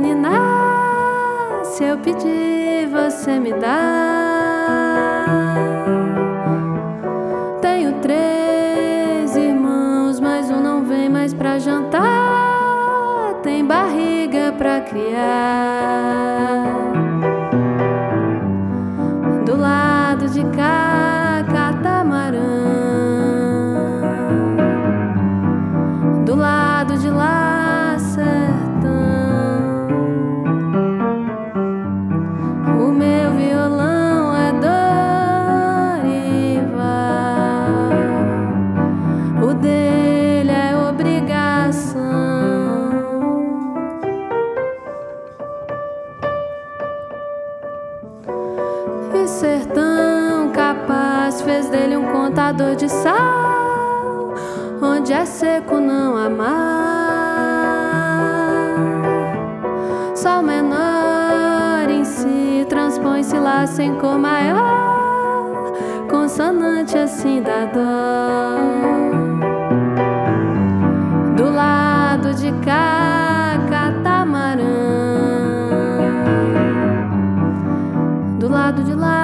menina, se eu pedir, você me dá. Tenho 3 irmãos, mas um não vem mais pra jantar. Tem barriga pra criar. Do lado de cá, catamarã. Do lado de lá, sertão. O meu violão é Dorival, o dele é obrigação. E sertão capaz fez dele um contador de sal, onde é seco não há mar. Sol menor em si transpõe-se lá sem cor maior, consonante assim dá dó. Do lado de cá, catamarã. Do lado de lá,